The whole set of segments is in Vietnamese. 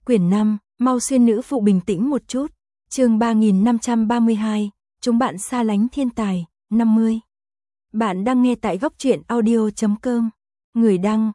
Quyển 5, mau xuyên nữ phụ bình tĩnh một chút. Chương 3532, chúng bạn xa lánh thiên tài, 50. Bạn đang nghe tại góc truyện audio.com. Người đăng,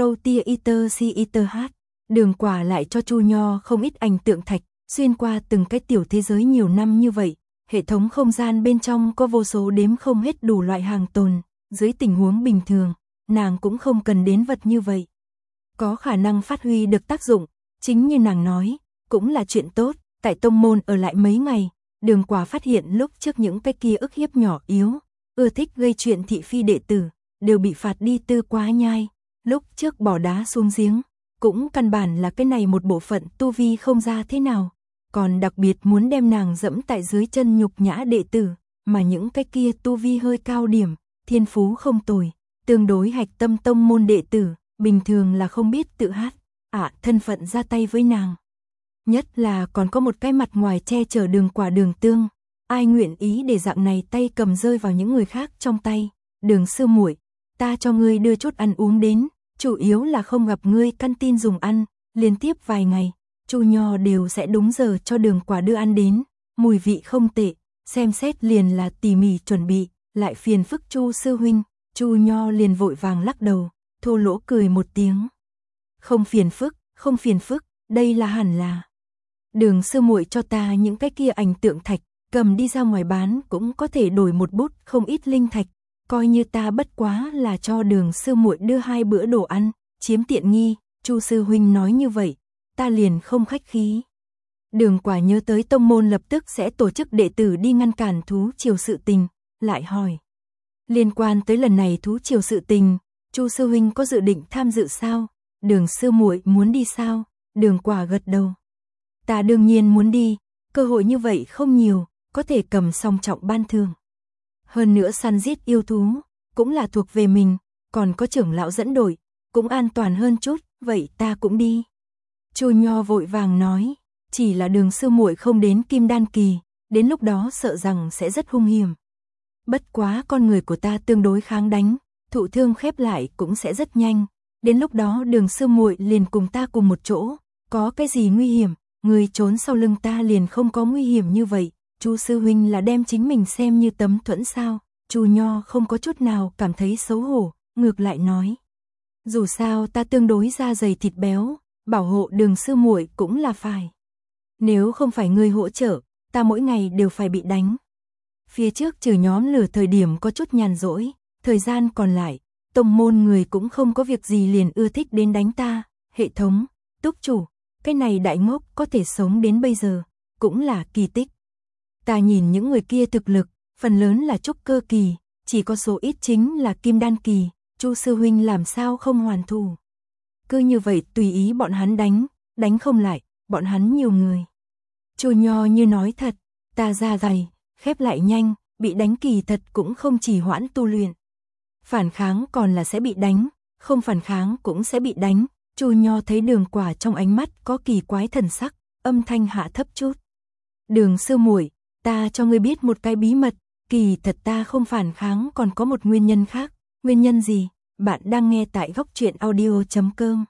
EROTIETERCH. Đường Quả lại cho Chu Nho không ít ảnh tượng thạch, xuyên qua từng cái tiểu thế giới nhiều năm như vậy. Hệ thống không gian bên trong có vô số đếm không hết đủ loại hàng tồn, dưới tình huống bình thường, nàng cũng không cần đến vật như vậy. Có khả năng phát huy được tác dụng, chính như nàng nói, cũng là chuyện tốt. Tại tông môn ở lại mấy ngày, Đường Quả phát hiện lúc trước những cái kia ức hiếp nhỏ yếu, ưa thích gây chuyện thị phi đệ tử, đều bị phạt đi tư quá nhai. Lúc trước bỏ đá xuống giếng, cũng căn bản là cái này một bộ phận tu vi không ra thế nào, còn đặc biệt muốn đem nàng dẫm tại dưới chân nhục nhã đệ tử, mà những cái kia tu vi hơi cao điểm, thiên phú không tồi, tương đối hạch tâm tông môn đệ tử, bình thường là không biết tự hát, thân phận ra tay với nàng. Nhất là còn có một cái mặt ngoài che chở Đường Quả Đường Tương, ai nguyện ý để dạng này tay cầm rơi vào những người khác trong tay. Đường sư muội, ta cho ngươi đưa chút ăn uống đến, chủ yếu là không gặp ngươi căn tin dùng ăn, liên tiếp vài ngày, Chu Nho đều sẽ đúng giờ cho Đường Quả đưa ăn đến, mùi vị không tệ, xem xét liền là tỉ mỉ chuẩn bị, lại phiền phức Chu sư huynh. Chu Nho liền vội vàng lắc đầu, thô lỗ cười một tiếng. Không phiền phức, đây là hẳn là. Đường sư muội cho ta những cái kia ảnh tượng thạch, cầm đi ra ngoài bán cũng có thể đổi một bút không ít linh thạch, coi như ta bất quá là cho Đường sư muội đưa 2 bữa đồ ăn, chiếm tiện nghi. Chu sư huynh nói như vậy, ta liền không khách khí. Đường Quả nhớ tới tông môn lập tức sẽ tổ chức đệ tử đi ngăn cản thú triều sự tình, lại hỏi. Liên quan tới lần này thú triều sự tình, Chu sư huynh có dự định tham dự sao? Đường sư muội muốn đi sao? Đường Quả gật đầu. Ta đương nhiên muốn đi, cơ hội như vậy không nhiều, có thể cầm song trọng ban thưởng. Hơn nữa săn giết yêu thú, cũng là thuộc về mình, còn có trưởng lão dẫn đội, cũng an toàn hơn chút, vậy ta cũng đi. Chu Nho vội vàng nói, chỉ là Đường sư muội không đến Kim Đan kỳ, đến lúc đó sợ rằng sẽ rất hung hiểm. Bất quá con người của ta tương đối kháng đánh, thụ thương khép lại cũng sẽ rất nhanh, đến lúc đó Đường sư muội liền cùng ta cùng một chỗ, có cái gì nguy hiểm, người trốn sau lưng ta liền không có nguy hiểm như vậy. Chu sư huynh là đem chính mình xem như tấm thuẫn sao? Chu Nho không có chút nào cảm thấy xấu hổ, ngược lại nói. Dù sao ta tương đối da dày thịt béo, bảo hộ Đường sư muội cũng là phải. Nếu không phải ngươi hỗ trợ, ta mỗi ngày đều phải bị đánh. Phía trước trừ nhóm lửa thời điểm có chút nhàn rỗi, thời gian còn lại, tông môn người cũng không có việc gì liền ưa thích đến đánh ta. Hệ thống, túc chủ, cái này đại ngốc có thể sống đến bây giờ, cũng là kỳ tích. Ta nhìn những người kia thực lực, phần lớn là trúc cơ kỳ, chỉ có số ít chính là kim đan kỳ. Chu sư huynh làm sao không hoàn thủ? Cứ như vậy tùy ý bọn hắn đánh không lại, bọn hắn nhiều người. Chu Nho như nói thật, ta da dày, khép lại nhanh, bị đánh kỳ thật cũng không chỉ hoãn tu luyện. Phản kháng còn là sẽ bị đánh, không phản kháng cũng sẽ bị đánh. Chu Nho thấy Đường Quả trong ánh mắt có kỳ quái thần sắc, âm thanh hạ thấp chút. Đường sư muội, ta cho ngươi biết một cái bí mật, kỳ thật ta không phản kháng còn có một nguyên nhân khác. Nguyên nhân gì? Bạn đang nghe tại góc truyện audio.com.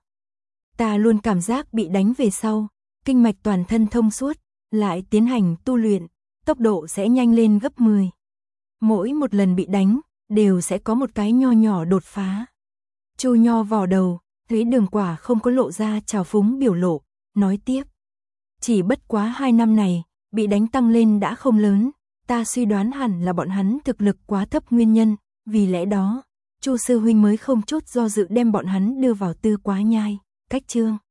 Ta luôn cảm giác bị đánh về sau, kinh mạch toàn thân thông suốt, lại tiến hành tu luyện, tốc độ sẽ nhanh lên gấp 10. Mỗi một lần bị đánh, đều sẽ có một cái nho nhỏ đột phá. Chu Nho vò đầu, thấy Đường Quả không có lộ ra trào phúng biểu lộ, nói tiếp. Chỉ bất quá 2 năm này, bị đánh tăng lên đã không lớn, ta suy đoán hẳn là bọn hắn thực lực quá thấp nguyên nhân, vì lẽ đó, Chu sư huynh mới không chút do dự đem bọn hắn đưa vào tư quá nhai. Cách chương